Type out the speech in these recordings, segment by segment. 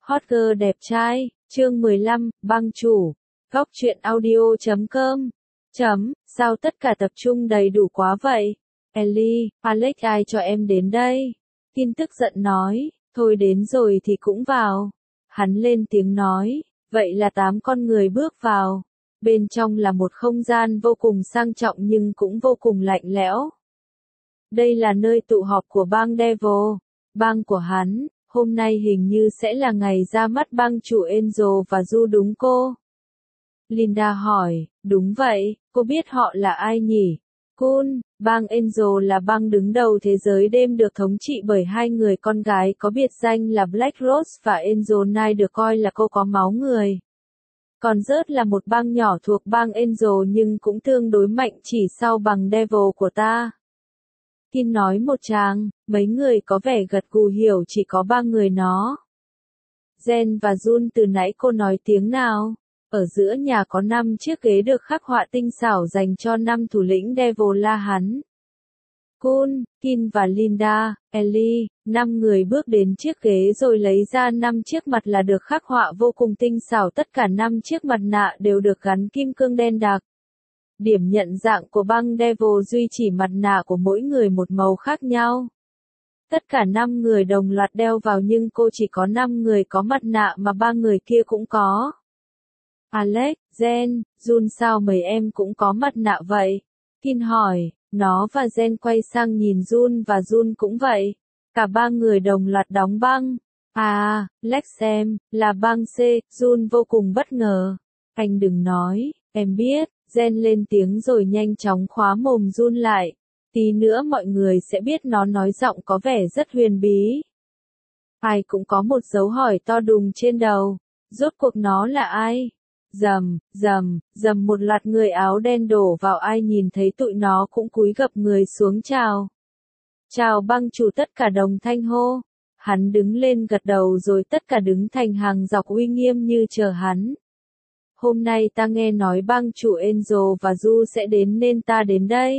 Hot girl đẹp trai, chương 15, băng chủ. Góc truyện audio.com. Sao tất cả tập trung đầy đủ quá vậy? Ellie, Alex ai cho em đến đây? Tin tức giận nói, thôi đến rồi thì cũng vào. Hắn lên tiếng nói, vậy là 8 con người bước vào. Bên trong là một không gian vô cùng sang trọng nhưng cũng vô cùng lạnh lẽo. Đây là nơi tụ họp của bang Devil, bang của hắn. Hôm nay hình như sẽ là ngày ra mắt bang chủ Angel và Du đúng cô? Linda hỏi, đúng vậy, cô biết họ là ai nhỉ? Cool, bang Angel là bang đứng đầu thế giới đêm được thống trị bởi hai người con gái có biệt danh là Black Rose và Angel Knight được coi là cô có máu người. Còn Rớt là một bang nhỏ thuộc bang Angel nhưng cũng tương đối mạnh chỉ sau bằng Devil của ta. Kim nói một tràng, mấy người có vẻ gật gù hiểu chỉ có 3 người nó. Jen và Jun từ nãy cô nói tiếng nào? Ở giữa nhà có 5 chiếc ghế được khắc họa tinh xảo dành cho 5 thủ lĩnh Devil la hắn. Kun, Kim và Linda, Ellie, 5 người bước đến chiếc ghế rồi lấy ra 5 chiếc mặt là được khắc họa vô cùng tinh xảo, tất cả 5 chiếc mặt nạ đều được gắn kim cương đen đặc. Điểm nhận dạng của băng Devil duy chỉ mặt nạ của mỗi người một màu khác nhau. Tất cả 5 người đồng loạt đeo vào nhưng cô chỉ có 5 người có mặt nạ mà 3 người kia cũng có. Alex, Jen, Jun sao mấy em cũng có mặt nạ vậy? Kim hỏi, nó và Jen quay sang nhìn Jun và Jun cũng vậy. Cả 3 người đồng loạt đóng băng. À, Lex em, là băng C, Jun vô cùng bất ngờ. Anh đừng nói, em biết. Jen lên tiếng rồi nhanh chóng khóa mồm Jun lại. Tí nữa mọi người sẽ biết nó nói giọng có vẻ rất huyền bí. Ai cũng có một dấu hỏi to đùng trên đầu. Rốt cuộc nó là ai? Dầm một loạt người áo đen đổ vào, ai nhìn thấy tụi nó cũng cúi gập người xuống chào. Chào băng chủ, tất cả đồng thanh hô. Hắn đứng lên gật đầu rồi tất cả đứng thành hàng dọc uy nghiêm như chờ hắn. Hôm nay ta nghe nói bang chủ Angel và Du sẽ đến nên ta đến đây.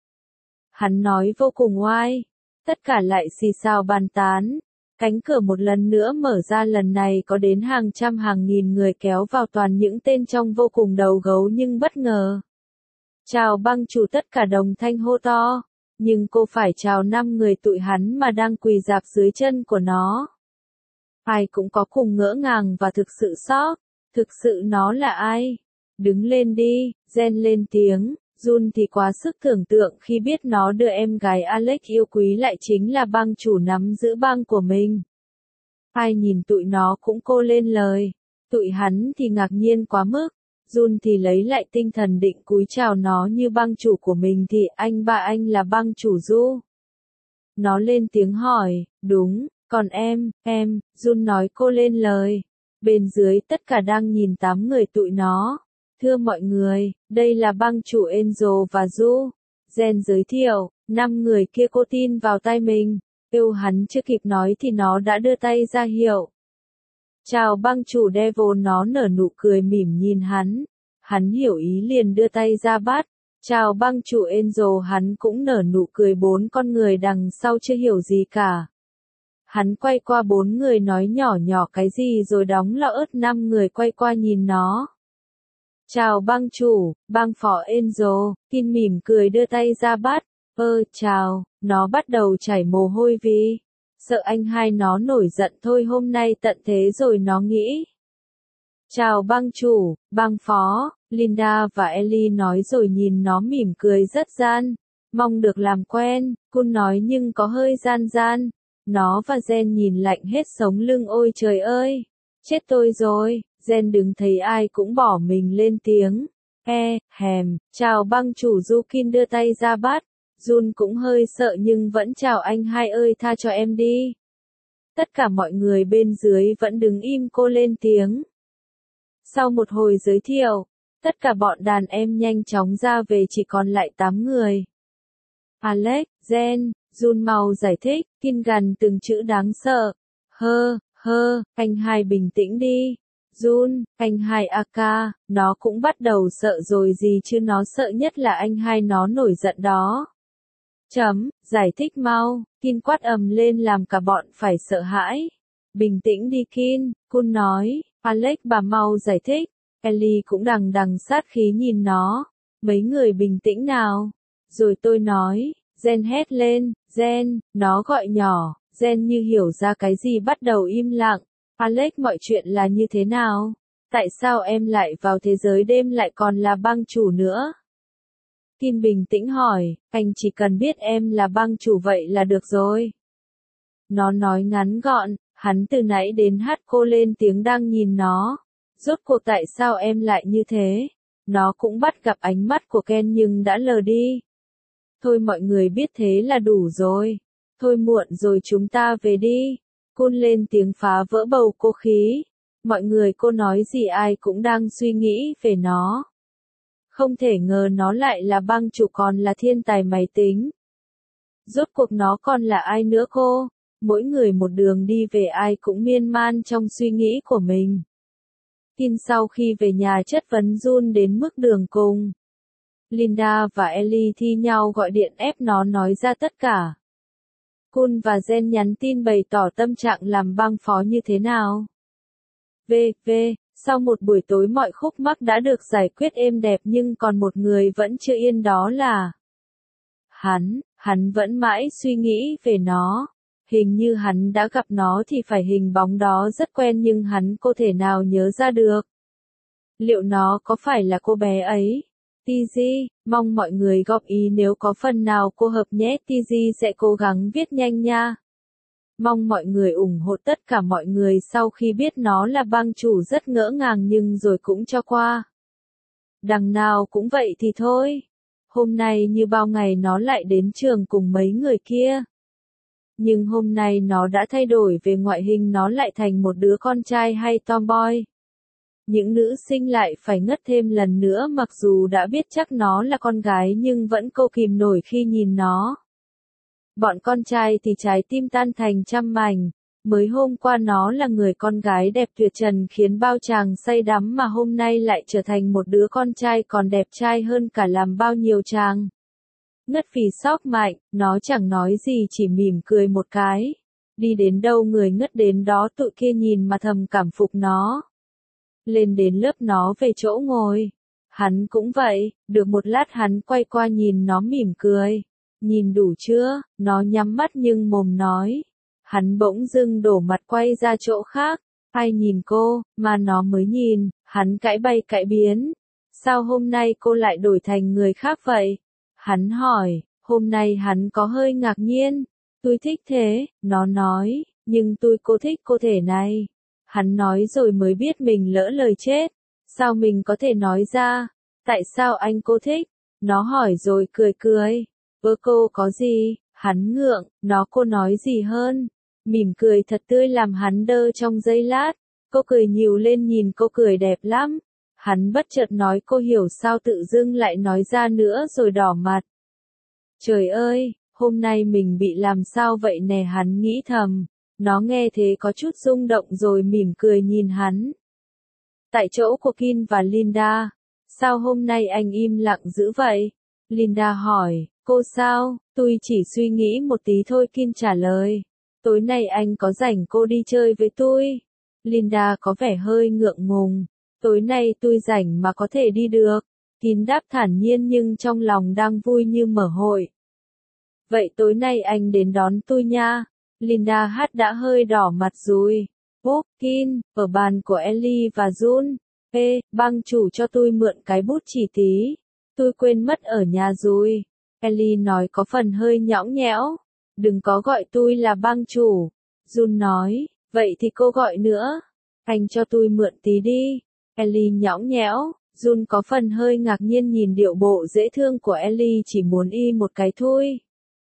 Hắn nói vô cùng oai. Tất cả lại xì xào bàn tán. Cánh cửa một lần nữa mở ra, lần này có đến hàng trăm hàng nghìn người kéo vào, toàn những tên trông vô cùng đầu gấu nhưng bất ngờ. Chào bang chủ, tất cả đồng thanh hô to. Nhưng cô phải chào 5 người tụi hắn mà đang quỳ rạp dưới chân của nó. Ai cũng có cùng ngỡ ngàng và thực sự sốc. Thực sự nó là ai? Đứng lên đi, Jen lên tiếng. Jun thì quá sức tưởng tượng khi biết nó đưa em gái Alex yêu quý lại chính là bang chủ nắm giữ bang của mình. Ai nhìn tụi nó cũng cô lên lời. Tụi hắn thì ngạc nhiên quá mức. Jun thì lấy lại tinh thần định cúi chào nó như bang chủ của mình thì anh là bang chủ Du. Nó lên tiếng hỏi, đúng, còn em, Jun nói cô lên lời. Bên dưới tất cả đang nhìn 8 người tụi nó. Thưa mọi người, đây là bang chủ Angel và Du. Jen giới thiệu, 5 người kia cô tin vào tay mình. Yêu hắn chưa kịp nói thì nó đã đưa tay ra hiệu. Chào bang chủ Devil, nó nở nụ cười mỉm nhìn hắn. Hắn hiểu ý liền đưa tay ra bắt. Chào bang chủ Angel, hắn cũng nở nụ cười. 4 con người đằng sau chưa hiểu gì cả. Hắn quay qua 4 người nói nhỏ nhỏ cái gì rồi đóng lọ ớt. 5 người quay qua nhìn nó. Chào bang chủ, bang phó Angel, Kim mỉm cười đưa tay ra bắt. Chào, nó bắt đầu chảy mồ hôi vì sợ anh hai nó nổi giận thôi, hôm nay tận thế rồi nó nghĩ. Chào bang chủ, bang phó, Linda và Ellie nói rồi nhìn nó mỉm cười rất gian. Mong được làm quen, Kun nói nhưng có hơi gian. Nó và Jen nhìn lạnh hết sống lưng, ôi trời ơi, chết tôi rồi. Jen đứng thấy ai cũng bỏ mình lên tiếng. Chào bang chủ, Jukin đưa tay ra bắt. Jun cũng hơi sợ nhưng vẫn chào anh hai ơi, tha cho em đi. Tất cả mọi người bên dưới vẫn đứng im, cô lên tiếng. Sau một hồi giới thiệu, tất cả bọn đàn em nhanh chóng ra về, chỉ còn lại 8 người. Alex, Jen, Jun mau giải thích, Kim gằn từng chữ đáng sợ. Anh hai bình tĩnh đi. Jun, anh hai Aka, nó cũng bắt đầu sợ rồi gì chứ, nó sợ nhất là anh hai nó nổi giận đó. Giải thích mau, Kim quát ầm lên làm cả bọn phải sợ hãi. Bình tĩnh đi Kin, Kun nói. Alex bà mau giải thích. Ellie cũng đằng đằng sát khí nhìn nó. Mấy người bình tĩnh nào. Rồi tôi nói, Jen hét lên, Jen, nó gọi nhỏ. Jen như hiểu ra cái gì bắt đầu im lặng. Alex mọi chuyện là như thế nào? Tại sao em lại vào thế giới đêm lại còn là bang chủ nữa? Kim bình tĩnh hỏi, anh chỉ cần biết em là bang chủ vậy là được rồi. Nó nói ngắn gọn, hắn từ nãy đến hát cô lên tiếng đang nhìn nó. Rốt cuộc tại sao em lại như thế? Nó cũng bắt gặp ánh mắt của Ken nhưng đã lờ đi. Thôi mọi người biết thế là đủ rồi. Thôi muộn rồi chúng ta về đi. Kun lên tiếng phá vỡ bầu cô khí. Mọi người cô nói gì ai cũng đang suy nghĩ về nó. Không thể ngờ nó lại là bang chủ còn là thiên tài máy tính. Rốt cuộc nó còn là ai nữa cô? Mỗi người một đường đi về ai cũng miên man trong suy nghĩ của mình. Tin sau khi về nhà chất vấn Jun đến mức đường cùng. Linda và Ellie thi nhau gọi điện ép nó nói ra tất cả. Kun và Jen nhắn tin bày tỏ tâm trạng làm bang phó như thế nào. Sau một buổi tối mọi khúc mắc đã được giải quyết êm đẹp nhưng còn một người vẫn chưa yên đó là hắn vẫn mãi suy nghĩ về nó. Hình như hắn đã gặp nó thì phải hình bóng đó rất quen nhưng hắn không thể nào nhớ ra được. Liệu nó có phải là cô bé ấy? TG, mong mọi người góp ý nếu có phần nào cô hợp nhé. TG sẽ cố gắng viết nhanh nha. Mong mọi người ủng hộ tất cả mọi người sau khi biết nó là bang chủ rất ngỡ ngàng nhưng rồi cũng cho qua. Đằng nào cũng vậy thì thôi. Hôm nay như bao ngày nó lại đến trường cùng mấy người kia. Nhưng hôm nay nó đã thay đổi về ngoại hình nó lại thành một đứa con trai hay tomboy. Những nữ sinh lại phải ngất thêm lần nữa mặc dù đã biết chắc nó là con gái nhưng vẫn không kìm nổi khi nhìn nó. Bọn con trai thì trái tim tan thành trăm mảnh. Mới hôm qua nó là người con gái đẹp tuyệt trần khiến bao chàng say đắm mà hôm nay lại trở thành một đứa con trai còn đẹp trai hơn cả làm bao nhiêu chàng. Ngất vì sốc mạnh, nó chẳng nói gì chỉ mỉm cười một cái. Đi đến đâu người ngất đến đó tụi kia nhìn mà thầm cảm phục nó. Lên đến lớp nó về chỗ ngồi. Hắn cũng vậy, được một lát hắn quay qua nhìn nó mỉm cười. Nhìn đủ chưa? Nó nhắm mắt nhưng mồm nói. Hắn bỗng dưng đổ mặt quay ra chỗ khác. Ai nhìn cô, mà nó mới nhìn, hắn cãi bay cãi biến. Sao hôm nay cô lại đổi thành người khác vậy? Hắn hỏi, hôm nay hắn có hơi ngạc nhiên. Tôi thích thế, nó nói, nhưng tôi cô thích cô thể này. Hắn nói rồi mới biết mình lỡ lời chết. Sao mình có thể nói ra? Tại sao anh cô thích? Nó hỏi rồi cười cười. Cô có gì? Hắn ngượng, cô nói gì hơn? Mỉm cười thật tươi làm hắn đơ trong giây lát. Cô cười nhiều lên nhìn cô cười đẹp lắm. Hắn bất chợt nói cô hiểu sao tự dưng lại nói ra nữa rồi đỏ mặt. Trời ơi, hôm nay mình bị làm sao vậy nè hắn nghĩ thầm. Nó nghe thế có chút rung động rồi mỉm cười nhìn hắn. Tại chỗ của Kin và Linda. Sao hôm nay anh im lặng dữ vậy? Linda hỏi, cô sao? Tôi chỉ suy nghĩ một tí thôi Kin trả lời. Tối nay anh có rảnh cô đi chơi với tôi? Linda có vẻ hơi ngượng ngùng. Tối nay tôi rảnh mà có thể đi được. Kin đáp thản nhiên nhưng trong lòng đang vui như mở hội. Vậy tối nay anh đến đón tôi nha. Linda hát đã hơi đỏ mặt rồi. Kin, ở bàn của Ellie và Jun. Bang chủ cho tôi mượn cái bút chỉ tí. Tôi quên mất ở nhà rồi. Ellie nói có phần hơi nhõng nhẽo. Đừng có gọi tôi là bang chủ. Jun nói, vậy thì cô gọi nữa. Anh cho tôi mượn tí đi. Ellie nhõng nhẽo. Jun có phần hơi ngạc nhiên nhìn điệu bộ dễ thương của Ellie chỉ muốn y một cái thôi.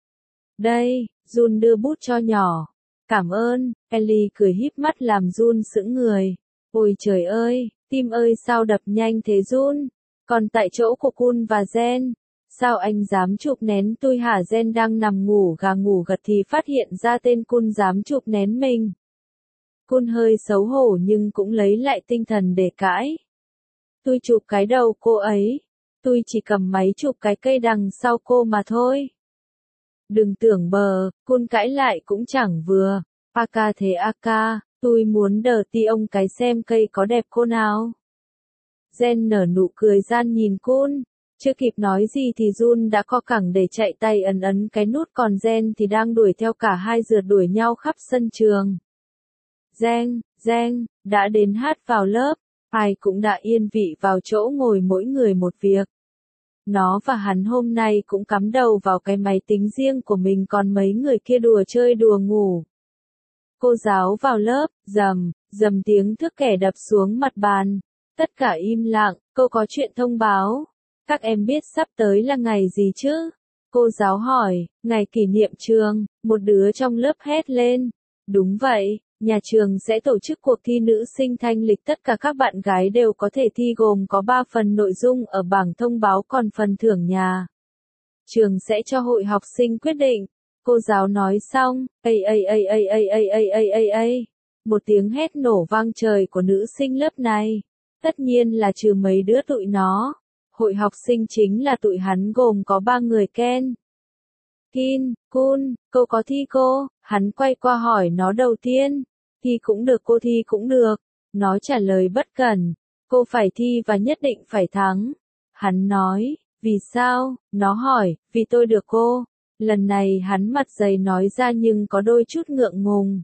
Đây, Jun đưa bút cho nhỏ. Cảm ơn, Ellie cười híp mắt làm Jun sững người. Ôi trời ơi, tim ơi sao đập nhanh thế Jun? Còn tại chỗ của Kun và Jen, sao anh dám chụp nén tôi hả? Jen đang nằm ngủ gà ngủ gật thì phát hiện ra tên Kun dám chụp nén mình. Kun hơi xấu hổ nhưng cũng lấy lại tinh thần để cãi. Tôi chụp cái đầu cô ấy. Tôi chỉ cầm máy chụp cái cây đằng sau cô mà thôi. Đừng tưởng bờ, Kun cãi lại cũng chẳng vừa. Aka thế Aka, Tôi muốn đờ ti ông cái xem cây có đẹp cô nào. Jen nở nụ cười gian nhìn Kun. Chưa kịp nói gì thì Jun đã co cẳng để chạy tay ấn ấn cái nút, còn Jen thì đang đuổi theo cả hai, rượt đuổi nhau khắp sân trường. Jen, đã đến hát vào lớp. Ai cũng đã yên vị vào chỗ ngồi, mỗi người một việc. Nó và hắn hôm nay cũng cắm đầu vào cái máy tính riêng của mình, còn mấy người kia đùa chơi đùa ngủ. Cô giáo vào lớp, dầm tiếng thước kẻ đập xuống mặt bàn. Tất cả im lặng. Cô có chuyện thông báo. Các em biết sắp tới là ngày gì chứ? Cô giáo hỏi. Ngày kỷ niệm trường. Một đứa trong lớp hét lên. Đúng vậy, nhà trường sẽ tổ chức cuộc thi nữ sinh thanh lịch, tất cả các bạn gái đều có thể thi, gồm có 3 phần nội dung ở bảng thông báo, còn phần thưởng nhà trường sẽ cho hội học sinh quyết định. Cô giáo nói xong, một tiếng hét nổ vang trời của nữ sinh lớp này. Tất nhiên là trừ mấy đứa tụi nó. Hội học sinh chính là tụi hắn, gồm có 3 người. Ken, Kin, Kun, cô có thi cô? Hắn quay qua hỏi nó đầu tiên. Thi cũng được, cô thi cũng được. Nó trả lời bất cẩn. Cô phải thi và nhất định phải thắng. Hắn nói, vì sao? Nó hỏi, vì tôi được cô. Lần này hắn mặt dày nói ra nhưng có đôi chút ngượng ngùng.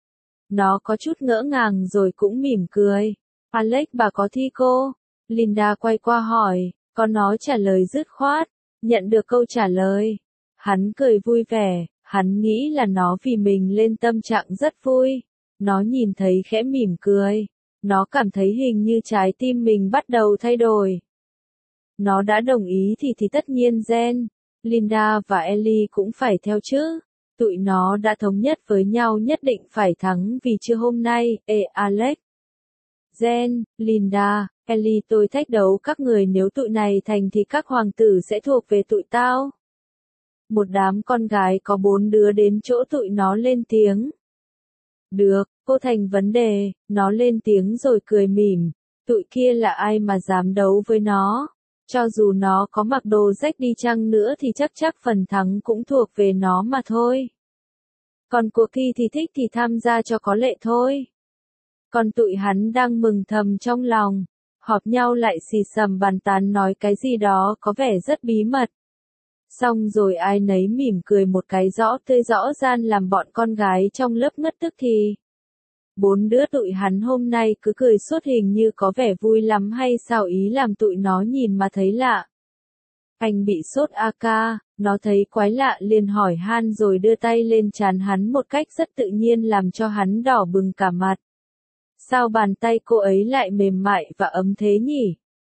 Nó có chút ngỡ ngàng rồi cũng mỉm cười. Alex, bà có thi cô? Linda quay qua hỏi, còn nó trả lời dứt khoát. Nhận được câu trả lời. Hắn cười vui vẻ, hắn nghĩ là nó vì mình lên tâm trạng rất vui. Nó nhìn thấy khẽ mỉm cười. Nó cảm thấy hình như trái tim mình bắt đầu thay đổi. Nó đã đồng ý thì tất nhiên Jen, Linda và Ellie cũng phải theo chứ. Tụi nó đã thống nhất với nhau nhất định phải thắng vì chưa hôm nay. Alex, Jen, Linda, Ellie, tôi thách đấu các người, nếu tụi này thành thì các hoàng tử sẽ thuộc về tụi tao. Một đám con gái có 4 đứa đến chỗ tụi nó lên tiếng. Được, cô thành vấn đề. Nó lên tiếng rồi cười mỉm. Tụi kia là ai mà dám đấu với nó? Cho dù nó có mặc đồ rách đi chăng nữa thì chắc phần thắng cũng thuộc về nó mà thôi. Còn cuộc thi thì thích thì tham gia cho có lệ thôi. Còn tụi hắn đang mừng thầm trong lòng. Họp nhau lại xì xầm bàn tán nói cái gì đó có vẻ rất bí mật. Xong rồi ai nấy mỉm cười một cái rõ ràng làm bọn con gái trong lớp ngất tức thì. 4 đứa tụi hắn hôm nay cứ cười suốt, hình như có vẻ vui lắm hay sao, ý làm tụi nó nhìn mà thấy lạ. Anh bị sốt AK, nó thấy quái lạ liền hỏi han rồi đưa tay lên trán hắn một cách rất tự nhiên làm cho hắn đỏ bừng cả mặt. Sao bàn tay cô ấy lại mềm mại và ấm thế nhỉ?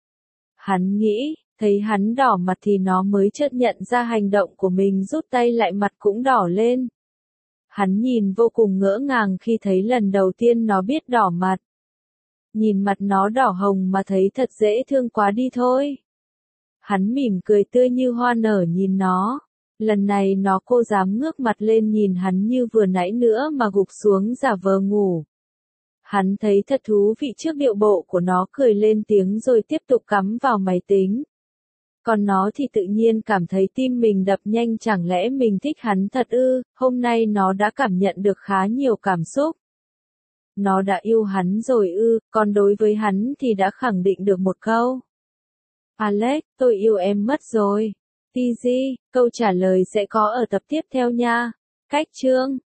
Hắn nghĩ, thấy hắn đỏ mặt thì nó mới chợt nhận ra hành động của mình, rút tay lại, mặt cũng đỏ lên. Hắn nhìn vô cùng ngỡ ngàng khi thấy lần đầu tiên nó biết đỏ mặt. Nhìn mặt nó đỏ hồng mà thấy thật dễ thương quá đi thôi. Hắn mỉm cười tươi như hoa nở nhìn nó. Lần này nó cô dám ngước mặt lên nhìn hắn như vừa nãy nữa mà gục xuống giả vờ ngủ. Hắn thấy thật thú vị trước điệu bộ của nó, cười lên tiếng rồi tiếp tục cắm vào máy tính. Còn nó thì tự nhiên cảm thấy tim mình đập nhanh, chẳng lẽ mình thích hắn thật ư? Hôm nay nó đã cảm nhận được khá nhiều cảm xúc. Nó đã yêu hắn rồi ư? Còn đối với hắn thì đã khẳng định được một câu. Alex, tôi yêu em mất rồi. TG, câu trả lời sẽ có ở tập tiếp theo nha. Cách chương